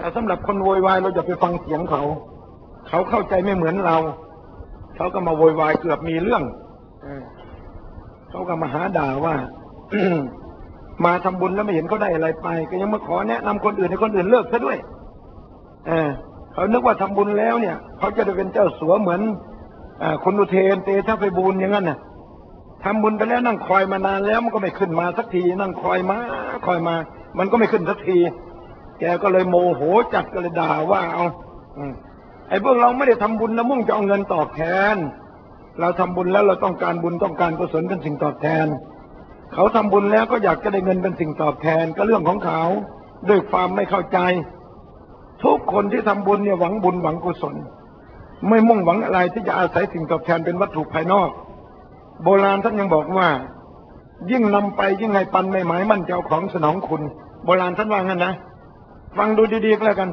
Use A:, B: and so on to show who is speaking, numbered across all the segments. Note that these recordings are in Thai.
A: แต่สำหรับคนโวยวายเราอย่าไปฟังเสียงเขาเข้าใจไม่เหมือนเราเขาก็มาโวยวายเกือบมีเรื่องเขาก็มาหาด่าว่า มาทำบุญแล้วไม่เห็นเขาได้อะไรไปก็ยังมาขอแนะนำคนอื่นให้คนอื่นเลิกซะด้วยเขานึกว่าทำบุญแล้วเนี่ยเขาจะได้เป็นเจ้าสัวเหมือนคุณอุเทนเตชะไพบูลย์อย่างนั้นน่ะทำบุญไปแล้วนั่งคอยมานานแล้วมันก็ไม่ขึ้นมาสักทีนั่งคอยมามันก็ไม่ขึ้นสักทีแกก็เลยโมโหจัดก็เลยด่าว่าเอาไอ้พวกเราไม่ได้ทำบุญแล้วมุ่งจะเอาเงินตอบแทนเราทำบุญแล้วเราต้องการบุญต้องการกุศลเป็นสิ่งตอบแทนเขาทำบุญแล้วก็อยากจะได้เงินเป็นสิ่งตอบแทนก็เรื่องของเขาด้วยความไม่เข้าใจทุกคนที่ทำบุญเนี่ยหวังบุญหวังกุศลไม่มุ่งหวังอะไรที่จะอาศัยสิ่งตอบแทนเป็นวัตถุภายนอกโบราณท่านยังบอกว่ายิ่งนำไปยิ่งให้ปันไม่หมายมั่นจะเอาของสนองคุณโบราณท่านว่างั้นนะฟังดูดีๆก็แล้วกัน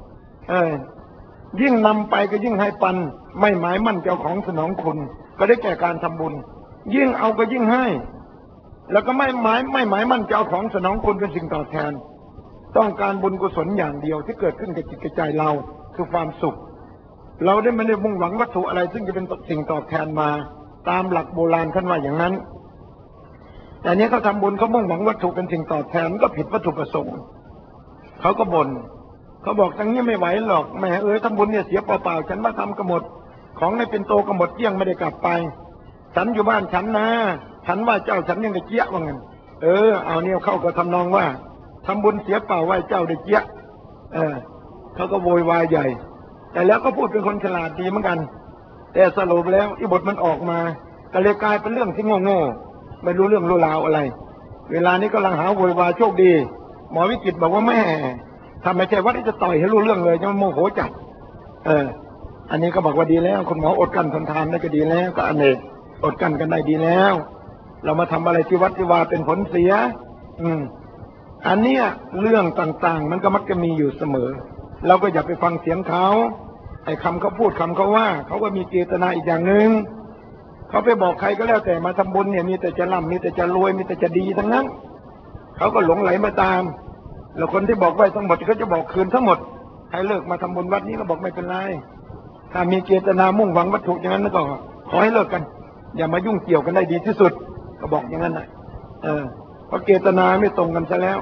A: ยิ่งนำไปก็ยิ่งให้ปันไม่หมายมั่นจะเอาของสนองคุณก็ได้แก่การทำบุญยิ่งเอาก็ยิ่งให้แล้วก็ไม่หมายมั่นจะเอาของสนองคุณเป็นสิ่งตอบแทนต้องการบุญกุศลอย่างเดียวที่เกิดขึ้นกับจิตกับใจเราคือความสุขเราได้ไม่ได้มุ่งหวังวัตถุอะไรซึ่งจะเป็นสิ่งตอบแทนมาตามหลักโบราณท่านว่าอย่างนั้นแต่นี้เขาทำบุญเขามุ่งหวังวัตถุเป็นสิ่งตอบแทนก็ผิดวัตถุประสงค์เขาก็บ่นเขาบอกทั้งนี้ไม่ไหวหรอกแม่ทำบุญเนี่ยเสียเปล่าๆฉันมาทำกระหมดของในเป็นโตกระหมดเที่ยงไม่ได้กลับไปฉันอยู่บ้านฉันนะฉันว่าเจ้าฉันยังได้เจี๊ยว่างั้นเอาเนี่ยเข้าก็ทำนองว่าทำบุญเสียเปล่าไหวเจ้าได้เจี๊ยเขาก็โวยวายใหญ่แต่แล้วก็พูดเป็นคนฉลาดดีเหมือนกันแต่สรุปแล้วอีบทมันออกมาก็เลยกลายเป็นเรื่องที่โง่ๆไม่รู้เรื่องรู้ราวอะไรเวลานี้กำลังหาโวยวายโชคดีหมอวิจิตรบอกว่าแม่ทำไม่ใช่ว่าจะต่อยให้รู้เรื่องเลยจะโมโหจัดอันนี้ก็บอกว่าดีแล้วคุณหมออดกั้นทนทานได้ก็ดีแล้วก็อเนกอดกั้นกันได้ดีแล้วเรามาทำอะไรที่วัดที่วาเป็นผลเสียอันเนี้ยเรื่องต่างๆมันก็มักจะมีอยู่เสมอเราก็อย่าไปฟังเสียงเขาไอ้คำเขาพูดคำเขาว่าเขาก็มีเจตนาอีกอย่างหนึ่งเขาไปบอกใครก็แล้วแต่มาทำบุญเนี่ยมีแต่จะร่ำมีแต่จะรวยมีแต่จะดีทั้งนั้นเขาก็หลงไหลมาตามแล้วคนที่บอกไว้ทั้งหมดเขาจะบอกคืนทั้งหมดให้เลิกมาทำบุญวัดนี้ก็บอกไม่เป็นไรถ้ามีเจตนามุ่งหวังวัตถุอย่างนั้นก็ขอให้เลิกกันอย่ามายุ่งเกี่ยวกันได้ดีที่สุดก็บอกอย่างนั้นนะเพราะเจตนาไม่ตรงกันซะแล้ว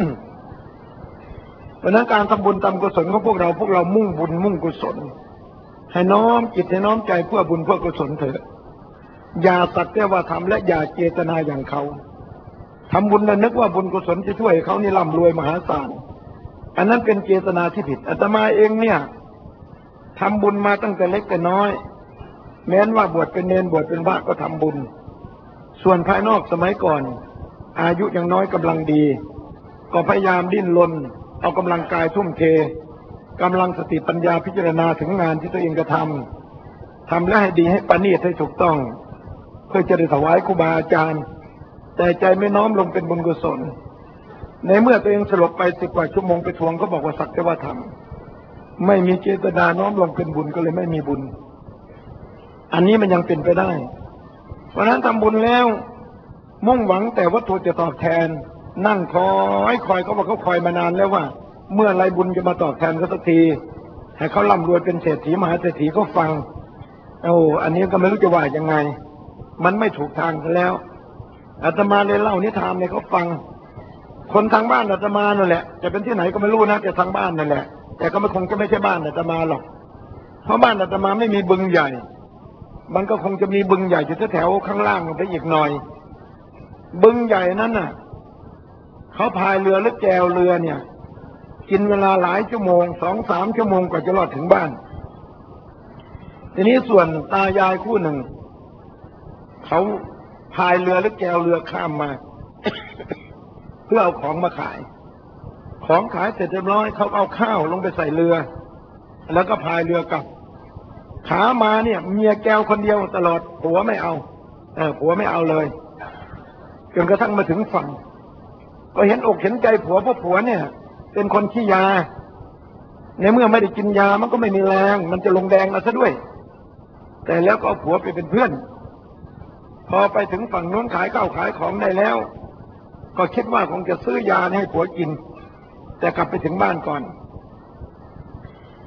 A: เพราะนั้นการทำบุญทำกุศลของพวกเรามุ่งบุญมุ่งกุศลให้น้อมจิตให้น้อมใจเพื่อบุญเพื่อกุศลเถอะอย่าสักแต่ว่าทำและอย่าเจตนาอย่างเขาทำบุญแล้วนึกว่าบุญกุศลจะช่วยเขานี่ร่ำรวยมหาศาลอันนั้นเป็นเจตนาที่ผิดอาตมาเองเนี่ยทำบุญมาตั้งแต่เล็กแต่น้อยแม้นว่าบวชเป็นเณรบวชเป็นพระก็ทำบุญส่วนภายนอกสมัยก่อนอายุยังน้อยกำลังดีก็พยายามดิ้นรนเอากำลังกายทุ่มเทกำลังสติปัญญาพิจารณาถึงงานที่ตัวเองกระทำและให้ดีให้ประณีตให้ถูกต้องเพื่อจะได้ถวายครูบาอาจารย์แต่ใจไม่น้อมลงเป็นบุญกุศลในเมื่อตัวเองสลบไป10 กว่าชั่วโมงไปทวงเขาบอกว่าสักแต่ว่าทำไม่มีเจตนาน้อมลงเป็นบุญก็เลยไม่มีบุญอันนี้มันยังเป็นไปได้เพราะนั้นทำบุญแล้วมุ่งหวังแต่วัตถุจะตอบแทนนั่งคอยเขาบอกเขาคอยมานานแล้วว่าเมื่อไรบุญจะมาตอบแทนเขาสักทีให้เขาร่ำรวยเป็นเศรษฐีมหาเศรษฐีก็ฟังอันนี้ก็ไม่รู้จะว่ายังไงมันไม่ถูกทางซะแล้วอาตมาเลยเล่านิทานให้เขาฟังคนทางบ้านอาตมานั่นแหละจะเป็นที่ไหนก็ไม่รู้นะแต่ทางบ้านนั่นแหละแต่ก็ไม่คงจะไม่ใช่บ้านอาตมาหรอกเพราะบ้านอาตมาไม่มีบึงใหญ่มันก็คงจะมีบึงใหญ่อยู่แถวข้างล่างไปอีกหน่อยบึงใหญ่นั้นน่ะเขาพายเรือหรือแจวเรือเนี่ยกินเวลาหลายชั่วโมง2-3 ชั่วโมงกว่าจะรอดถึงบ้านทีนี้ส่วนตายายคู่หนึ่งเขาพายเรือหรือแจวเรือข้ามมา เพื่อเอาของมาขายของขายเสร็จเรียบร้อยเขาเอาข้าวลงไปใส่เรือแล้วก็พายเรือกลับขามาเนี่ยเมียแก้วคนเดียวตลอดผัวไม่เอาผัวไม่เอาเลยจนกระทั่งมาถึงฝั่งก็เห็นอกเห็นใจผัวเพราะผัวเนี่ยเป็นคนขี้ยาในเมื่อไม่ได้กินยามันก็ไม่มีแรงมันจะลงแดงมาซะด้วยแต่แล้วก็เอาผัวไปเป็นเพื่อนพอไปถึงฝั่งนู้นขายข้าวขายของได้แล้วก็คิดว่าคงจะซื้อยาให้ผัวกินแต่กลับไปถึงบ้านก่อน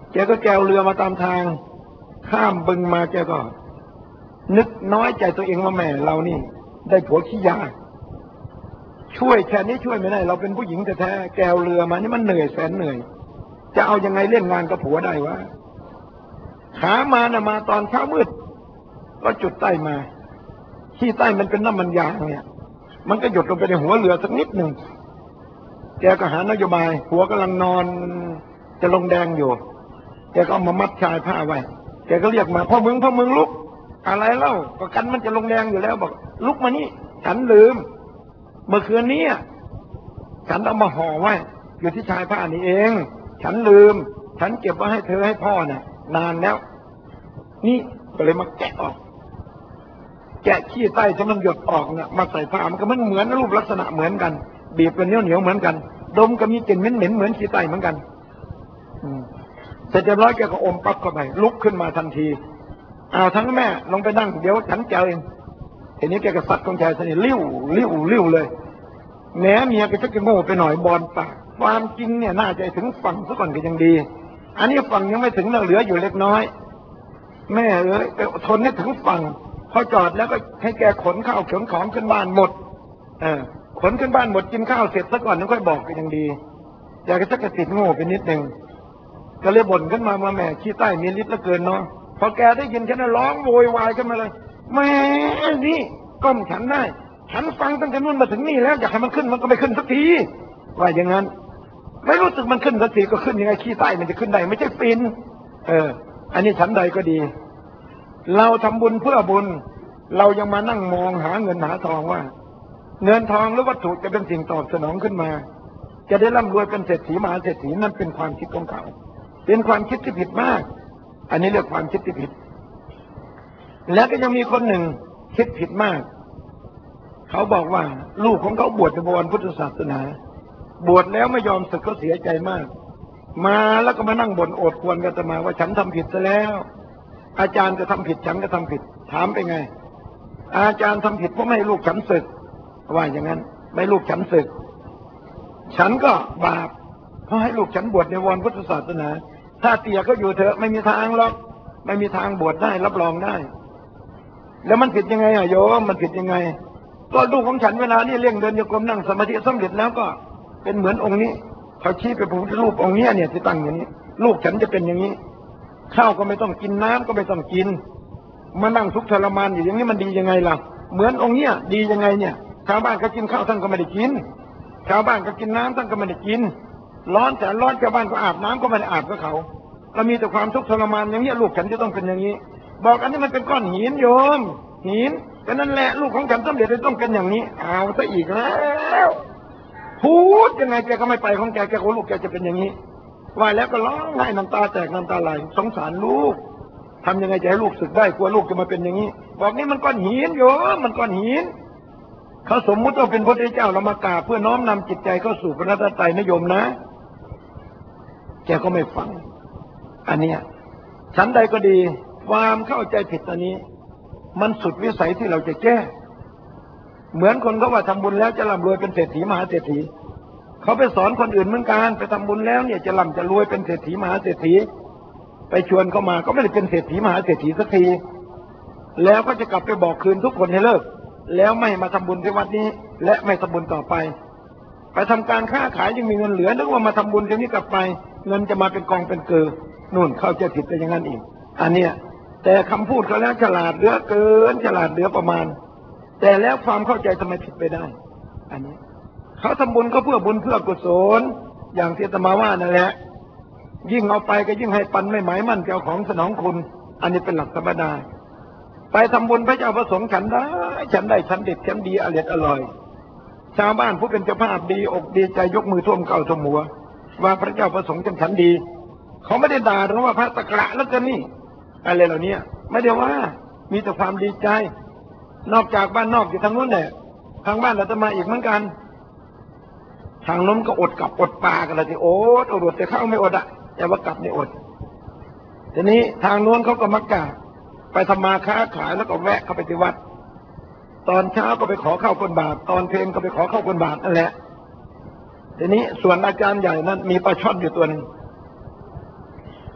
A: แกก็แกวเรือมาตามทางข้ามบึงมาแกก็นึกน้อยใจตัวเองว่าแม่เรานี่ได้ผัวขี้ยาช่วยแค่นี้ช่วยไม่ได้เราเป็นผู้หญิงแท้ๆแกวเรือมานี่มันเหนื่อยแสนเหนื่อยจะเอายังไงเล่นงานกับผัวได้วะขามานะมาตอนเช้ามืดก็จุดใต้มาขี้ใต้มันเป็นน้ำมันยางเนี่ยมันก็หยดลงไปในหัวเรือสักนิดหนึ่งแกก็หานโยบายหัวกำลังนอนจะลงแดงอยู่แกก็เอามามัดชายผ้าไว้แกก็เรียกมาพ่อมึงลุกอะไรเล่าก็กันมันจะลงแดงอยู่แล้วบอกลุกมานี่ฉันลืมเมื่อคืนนี้ฉันเอามาห่อไว้อยู่ที่ชายผ้านี่เองฉันลืมฉันเก็บไว้ให้เธอให้พ่อเนี่ยนานแล้วนี่ก็เลยมาแกะออกแกะขี้ใต้ที่มันหยดออกเนี่ยมาใส่ผ้ามันก็มันเหมือนรูปลักษณะเหมือนกันบีบกันเหนียวเหมือนกันดมก็มีกลิ่นเหม็นเหมือนขี้ใต้เหมือนกันเสร็จเรียบร้อยแกก็อมปั๊บเข้าไปลุกขึ้นมาทันทีทั้งแม่ลงไปนั่งเดี๋ยวฉันเจ้าเองทีนี้แกก็ซัดของชายสนิทลิ้วเลยแม้เมียก็จะโง่ไปหน่อยบอลปากความจริงเนี่ยน่าจะถึงฝั่งซะก่อนก็ยังดีอันนี้ฝั่งยังไม่ถึงเหลืออยู่เล็กน้อยแม่ทนให้ถึงฝั่งพอจอดแล้วก็ให้แกขนข้าวขนของขึ้นบ้านหมดขนขึ้นบ้านหมดกินข้าวเสร็จซะก่อนแล้วค่อยบอกก็ยังดีแกก็จะกระติดโง่ไปนิดนึงก็เลยบ่นขึ้นมาแม่ขี้ใต้มีฤทธิ์เหลือเกินเนาะพอแกได้ยินแค่นั้นร้องโวยวายขึ้นมาเลยแม่นี่ก้มฉันได้ฉันฟังตั้งแต่นู้นมาถึงนี่แล้วอยากให้มันขึ้นมันก็ไม่ขึ้นสักทีว่าอย่างนั้นไม่รู้สึกมันขึ้นสักทีก็ขึ้นยังไงขี้ใต้มันจะขึ้นได้ไม่ใช่ปีนอันนี้ฉันใดก็ดีเราทำบุญเพื่อบุญเรายังมานั่งมองหาเงินหาทองว่าเงินทองหรือวัตถุจะเป็นสิ่งตอบสนองขึ้นมาจะได้ร่ำรวยเป็นเศรษฐีมหาเศรษฐีนั่นเป็นความคิดของเขาเป็นความคิดที่ผิดมากอันนี้เรียกความคิดที่ผิดแล้วก็ยังมีคนหนึ่งคิดผิดมากเขาบอกว่าลูกของเขาบวชในพุทธศาสนาบวชแล้วไม่ยอมสึกเขาเสียใจมากมาแล้วก็มานั่งบ่นโอดครวญกันมาว่าฉันทำผิดซะแล้วอาจารย์ก็ทำผิดฉันก็ทำผิดถามไปไงอาจารย์ทำผิดเพราะไม่ให้ลูกฉันสึกว่าอย่างนั้นไม่ลูกฉันสึกฉันก็บาปเพราะให้ลูกฉันบวชในพุทธศาสนาถ้าเตี่ยก็อยู่เถอะไม่มีทางหรอกไม่มีทางบวชได้รับรองได้แล้วมันผิดยังไงโยมมันผิดยังไงก็ลูกของฉันเวลานี่เลี้ยงเดินโยกมนั่งสมาธิสำเร็จแล้วก็เป็นเหมือนองค์นี้เขาชี้ไปพระพุทธรูปองค์นี้เนี่ยที่ตั้งอย่างนี้ลูกฉันจะเป็นอย่างนี้ข้าวก็ไม่ต้องกินน้ำก็ไม่ต้องกินมานั่งทุกข์ทรมานอยู่อย่างนี้มันดียังไงล่ะเหมือนองค์เนี้ยดียังไงเนี่ยชาวบ้านก็กินข้าวท่านก็ไม่ได้กินชาวบ้านก็กินน้ำท่านก็ไม่ได้กินร้อนแต่ร้อนชาวบ้านก็อาบน้ำก็ไม่ได้อาบกับเขาเรามีแต่ความทุกข์ทรมานอย่างนี้ลูกฉันจะต้องเป็นอย่างนี้บอกอันนี้มันเป็นก้อนหินโยมหินก็นั่นแหละลูกของฉันสำเร็จต้องเป็นอย่างนี้เอาซะอีกแล้วพูดยังไงแกก็ไม่ไปของแกโอ้ลูกแกจะเป็นอย่างนี้ว่าแล้วก็ร้องไห้น้ำตาแตกน้ำตาไหลสงสารลูกทำยังไงจะให้ลูกสึกได้กลัวลูกจะมาเป็นอย่างนี้บอกนี่มันก้อนหินโยมมันก้อนหินเขาสมมุติว่าเป็นพระพุทธเจ้าเรามากราบเพื่อน้อมนำจิตใจเข้าสู่พระรัตนตรัยนิยมนะแกก็ไม่ฟังอันเนี้ยฉันใดก็ดีความเข้าใจผิดอันนี้มันสุดวิสัยที่เราจะแก้เหมือนคนเขาว่าทำบุญแล้วจะร่ำรวยเป็นเศรษฐีมหาเศรษฐีเขาไปสอนคนอื่นเหมือนกันไปทำบุญแล้วเนี่ยจะร่ำจะรวยเป็นเศรษฐีมหาเศรษฐีไปชวนเขามาก็ไม่ได้เป็นเศรษฐีมหาเศรษฐีสักทีแล้วก็จะกลับไปบอกคืนทุกคนให้เลิกแล้วไม่มาทำบุญที่วัดนี้และไม่ทำบุญต่อไปไปทำการค้าขายยังมีเงินเหลือนึกว่ามาทำบุญที่นี้กลับไปเงินจะมาเป็นกองเป็นเกลือนู่นเข้าใจผิดไปอย่างนั้นอีกอันเนี้ยแต่คำพูดเขาแล้วฉลาดเหลือเกินฉลาดเหลือประมาณแต่แล้วความเข้าใจทำไมผิดไปได้อันนี้เขาทำบุญก็เพื่อบุญเพื่อกุศลอย่างที่อาตมาว่านั่นแหละยิ่งเอาไปก็ยิ่งให้ปันไม่หมายมั่นเจ้าของสนองคุณอันนี้เป็นหลักธรรมดาไปทำบุญพระเจ้าประสงค์ฉันได้ฉันเด็ดฉันดีอร่อยชาวบ้านผู้เป็นเจ้าภาพดีอกดีใจยกมือท่วมเก้าท่วมหัวว่าพระเจ้าประสงค์ฉันดีเขาไม่ได้ด่าหรือว่าพระตะกระแล้วกันนี่อะไรเหล่านี้ไม่ได้ว่ามีแต่ความดีใจนอกจากบ้านนอกอยู่ทางนู้นแหละทางบ้านเราจะมาอีกเหมือนกันทางน้นก็อดกับอดปลากันเลยที่โอ๊ตอดแต่ข้าวไม่อดอะแต่ว่ากลับไม่อดทีนี้ทางโน้นเขาก็มักจะไปทำมาค้าขายแล้วก็แวะเข้าไปที่วัดตอนเช้าก็ไปขอข้าวคนบาทตอนเพลงก็ไปขอข้าวคนบาทนั่นแหละทีนี้ส่วนอาจารย์ใหญ่นั้นมีปลาช่อนอยู่ตัวนึง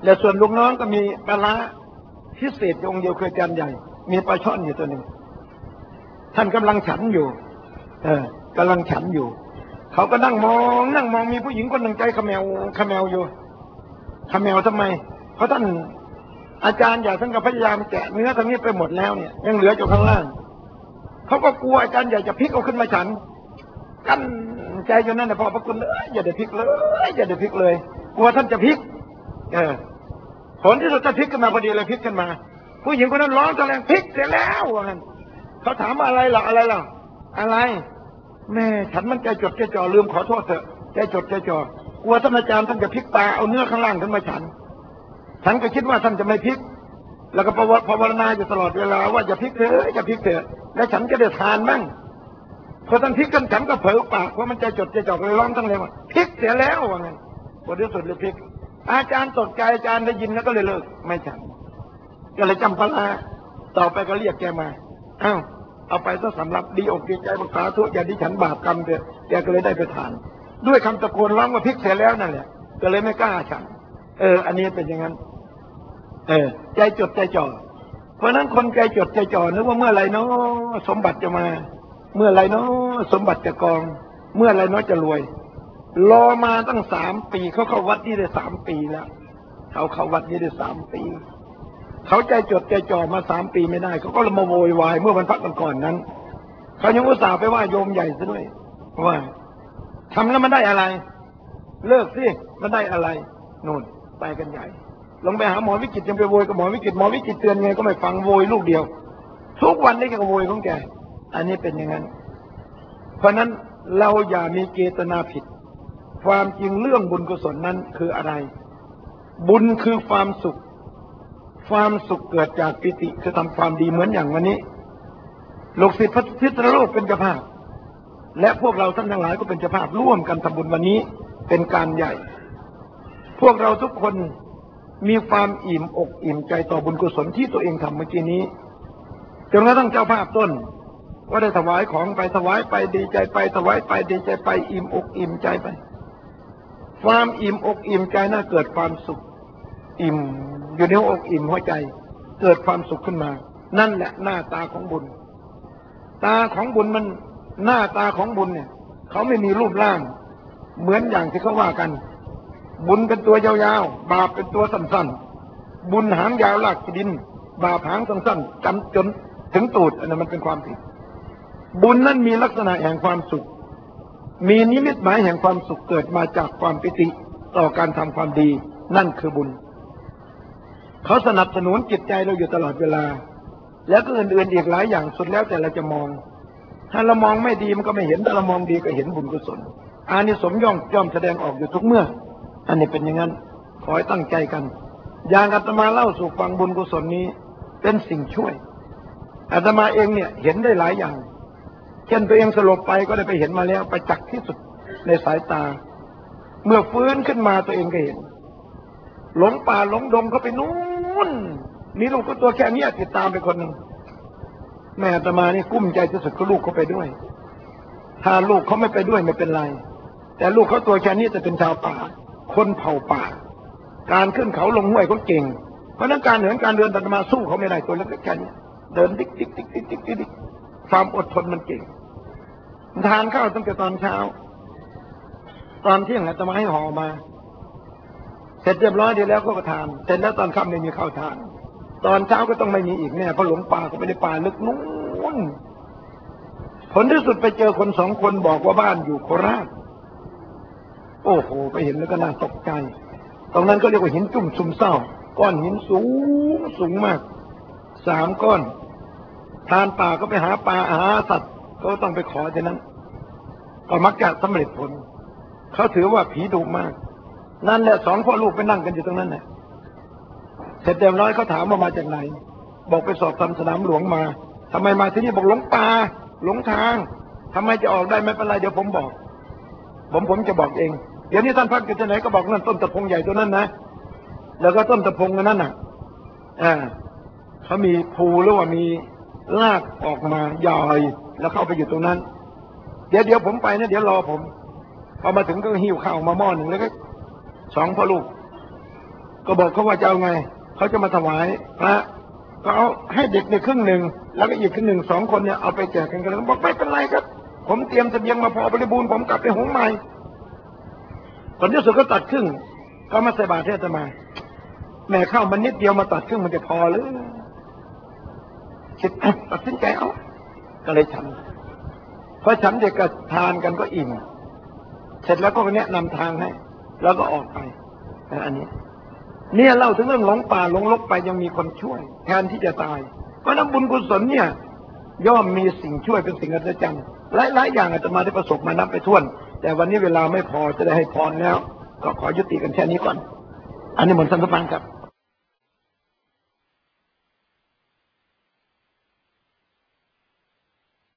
A: และส่วนลูกน้องก็มีปลาร้าพิเศษองค์เดียวคืออาจารย์ใหญ่มีปลาช่อนอยู่ตัวหนึ่งท่านกำลังฉันอยู่กำลังฉันอยู่เขาก็นั่งมองมีผู้หญิงคนหนึ่งใจขมแมวอยู่ขมแมวทำไมเพราะท่านอาจารย์ใหญ่ท่านก็พยายามแกะเนื้อตรงนี้ไปหมดแล้วเนี่ยยังเหลืออยู่ข้างล่างเขาก็กลัวอาจารย์ใหญ่จะพลิกเอาขึ้นมาฉันกั้นใจจนนั้นนะพอพระคุณอย่าได้พลิกเลยอย่าได้พลิกเลยกลัวท่านจะพลิกผลที่สุดท่านพลิกขึ้นมาพอดีเลยพลิกขึ้นมาผู้หญิงคนนั้นร้องแรงพลิกเสร็จแล้วว่างั้นเขาถามอะไรล่ะอะไรแม่ฉันมันใจจดใจจ่อลืมขอโทษเถอะใจจดใจจ่อกลัวท่านอาจารย์ท่านจะพลิกตาเอาเนื้อข้างล่างขึ้นมาฉันก็คิดว่าท่านจะไม่พลิกแล้วก็ภาวนาอยู่ตลอดเวลาว่าอย่าพลิกเถอะอย่าพลิกเถอะแล้วฉันจะได้ทานบ้างพอท่านพลิกกันฉันก็เผลอปากเพราะมันใจจดใจจ่อเลยร้องทั้งเลยว่าพลิกเสียแล้วว่างั้นบทที่สุดเลยพลิกอาจารย์ตกใจอาจารย์ได้ยินแล้วก็เลยเลิกไม่ฉันก็เลยจำปลาต่อไปก็เรียกแกมาเอาไปซะสำหรับดีอกดีใจบักษาทุกอย่าดิฉันบาปกรรมเถอะแกก็เลยได้ไปทานด้วยคำตะโกนร้องว่าพลิกเสียแล้วนั่นแหละก็เลยไม่กล้าฉันอันนี้เป็นอย่างนั้นใจจดใจจ่อเพราะนั้นคนใจจดใจจ่อนึกว่าเมื่อไรเนาะสมบัติจะมาเมื่อไรเนาะสมบัติจะกองเมื่อไรเนาะจะรวยรอมาตั้ง3 ปีเขาเข้าวัดนี่ได้3 ปีแล้วเขาเข้าวัดนี่ได้3 ปีเขาใจจดใจจ่อมา3 ปีไม่ได้เขาก็เลยมาโวยวายเมื่อวันพักก่อนนั้นเขายังอุตส่าห์ไปว่าโยมใหญ่ซะด้วยว่าทำแล้วมันได้อะไรเลิกสิมันได้อะไรนู่นไปกันใหญ่ลงไปหาหมอวิจิตรยังไปโวยกับหมอวิจิตรเตือนไงก็ไม่ฟังโวยลูกเดียวทุกวันนี้ก็โวยของแกอันนี้เป็นอย่างนั้นเพราะนั้นเราอย่ามีเจตนาผิดความจริงเรื่องบุญกุศลนั้นคืออะไรบุญคือความสุขเกิดจากปิติคือทำความดีเหมือนอย่างวันนี้ลูกศิษย์พระพิษณุโลกเป็นเจ้าภาพและพวกเราท่านทั้งหลายก็เป็นเจ้าภาพร่วมกันทำบุญวันนี้เป็นการใหญ่พวกเราทุกคนมีความอิ่มอกอิ่มใจต่อบุญกุศลที่ตัวเองทำเมื่อกี้นี้จนกระทั่งเจ้าภาพต้นก็ได้ถวายของไปถวายไปดีใจไปถวายไปดีใจไปอิ่มอกอิ่มใจไปความอิ่มอกอิ่มใจน่าเกิดความสุขอิ่มอยู่ในอกอิ่มหัวใจเกิดความสุขขึ้นมานั่นแหละหน้าตาของบุญตาของบุญมันหน้าตาของบุญเนี่ยเขาไม่มีรูปร่างเหมือนอย่างที่เขาว่ากันบุญเป็นตัวยาวๆบาปเป็นตัวสั้นๆบุญหางยาวลากดินบาปหางสั้นๆจนถึงตูดอันนั้นมันเป็นความผิดบุญนั้นมีลักษณะแห่งความสุขมีนิมิตหมายแห่งความสุขเกิดมาจากความปิติต่อการทำความดีนั่นคือบุญเขาสนับสนุนจิตใจเราอยู่ตลอดเวลาแล้วก็อื่นๆอีกหลายอย่างสุดแล้วแต่เราจะมองถ้าเรามองไม่ดีมันก็ไม่เห็นถ้าเรามองดีก็เห็นบุญกุศลอานิสงส์ย่อมแสดงออกอยู่ทุกเมื่ออันนี้เป็นอย่างนั้นขอให้ตั้งใจกันอย่างอาตมาเล่าสู่ฟังบุญกุศลนี้เป็นสิ่งช่วยอาตมาเองเนี่ยเห็นได้หลายอย่างเช่นตัวเองสลบไปก็ได้ไปเห็นมาแล้วไปจักที่สุดในสายตาเมื่อฟื้นขึ้นมาตัวเองก็เห็นหลงป่าหลงดงเขาไปนู้นมีลูกก็ตัวแค่นี้ติดตามไปคนหนึ่งแม่อาตมานี่กุ้มใจที่สุดก็ลูกเขาไปด้วยถ้าลูกเขาไม่ไปด้วยไม่เป็นไรแต่ลูกเขาตัวแค่นี้จะเป็นชาวป่าคนเผ่าป่าการขึ้นเขาลงห้วยเขาเก่งเพราะนั้นการเหินการเดินอาตมาสู้เขาไม่ได้ตัวเล็กแค่นี้เดินดิ๊กความอดทนมันเก่งทานข้าวตั้งแต่ตอนเช้าตอนเที่ยงอาตมาให้ห่อมาเสร็จเรียบร้อยดีแล้วก็ทานเสร็จแล้วตอนค่ำไม่มีข้าวทานตอนเช้าก็ต้องไม่มีอีกแน่เพราะหลงป่าก็ไปในป่าลึกนู้นผลที่สุดไปเจอคน2 คนบอกว่าบ้านอยู่โคราชโอ้โหไปเห็นแล้วก็น่าตกใจตรงนั้นก็เรียกว่าหินจุ่มซุ่มเศร้าก้อนหินสูงมาก3 ก้อนทานป่าก็ไปหาปลาหาสัตว์ก็ต้องไปขอฉะนั้นก็มักจะสำเร็จผลเขาถือว่าผีดุมากนั่นแหละ2 พ่อลูกไปนั่งกันอยู่ตรงนั้นแหละเสร็จเรียบร้อยเขาถามว่ามาจากไหนบอกไปสอบทำสนามหลวงมาทำไมมาที่นี่บอกหลงป่าหลงทางทำไมจะออกได้ไม่เป็นไรเดี๋ยวผมบอกผมจะบอกเองเดี๋ยวนี้ท่านพักอยู่ที่ไหนก็บอกนั่นต้นตะพงใหญ่ตัวนั้นนะแล้วก็ต้นตะพงนั้นน่ะเขามีภูหรือว่ามีรากออกมาใหญ่แล้วเข้าไปอยู่ตรงนั้นเดี๋ยวผมไปนะเดี๋ยวรอผมพอมาถึงก็หิ้วข้าวมาหม้อหนึ่งแล้วก็2 พ่อลูกก็บอกเขาว่าจะเอาไงเขาจะมาถวายพระก็เอาให้เด็กในครึ่งหนึ่งแล้วก็อีกครึ่งหนึ่ง2 คนเนี่ยเอาไปแจกกันเลยบอกไม่เป็นไรครับผมเตรียมเสบียงมาพอบริบูรณ์ผมกลับไปหุงใหม่ผลที่สุดก็ตัดครึ่งก็มาใส่บาตรให้อาตมาแม่เข้ามันนิดเดียวมาตัดครึ่งมันจะพอหรือคิดตัดสินใจเอาก็เลยฉันพอฉันเด็กก็ทานกันก็อิ่มเสร็จแล้วก็แนะนำทางให้แล้วก็ออกไปอันนี้เนี่ยเล่าถึงเรื่องหลงป่าหลงลกไปยังมีคนช่วยแทนที่จะตายเพราะนั้นบุญกุศลเนี่ยย่อมมีสิ่งช่วยเป็นสิ่งอัศจรรย์หลายอย่างอาจจะมาได้ประสบมานับไปถ้วนแต่วันนี้เวลาไม่พอจะได้ให้พรแล้วก็ขอยุติกันแค่นี้ก่อนอันนี้หมดสันติพันธ์ครับ